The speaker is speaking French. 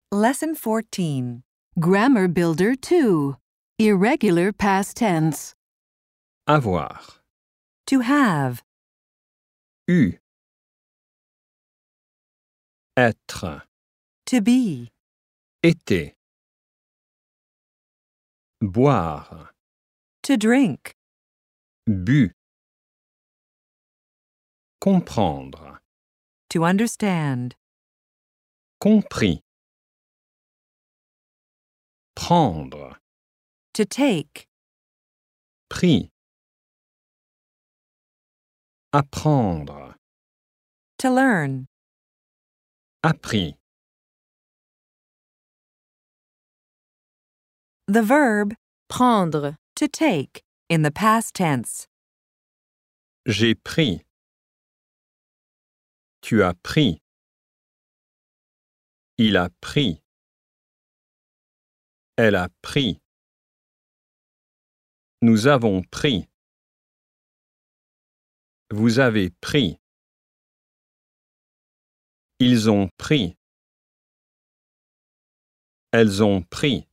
Lesson 14. Grammar Builder 2. Irregular past tense. Avoir. To have. Eu. Être. To be. Été. Boire. To drink. Bu. Comprendre. To understand. Compris. Prendre. To take. Pris. Apprendre. To learn. Appris. The verb Prendre. to take in the past tense. J'ai pris. Tu as pris. Il a pris. Elle a pris. Nous avons pris. Vous avez pris. Ils ont pris. Elles ont pris.